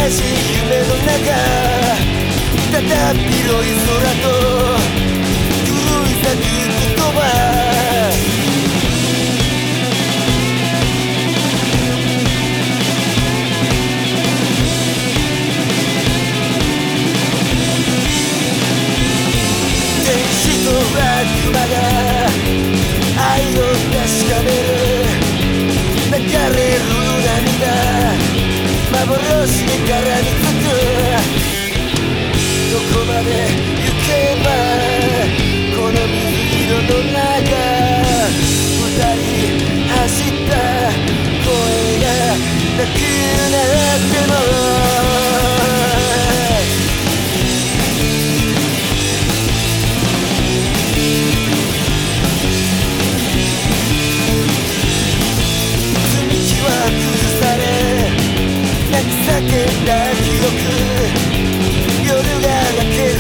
しい夢の中、ただ広い空と狂い咲く言葉、天使と悪魔が愛を確かめる、流れる涙幻に絡みつく、どこまで行けばこの水色の中、二人走った声がなくなっても、叫んだ記憶、夜が明ける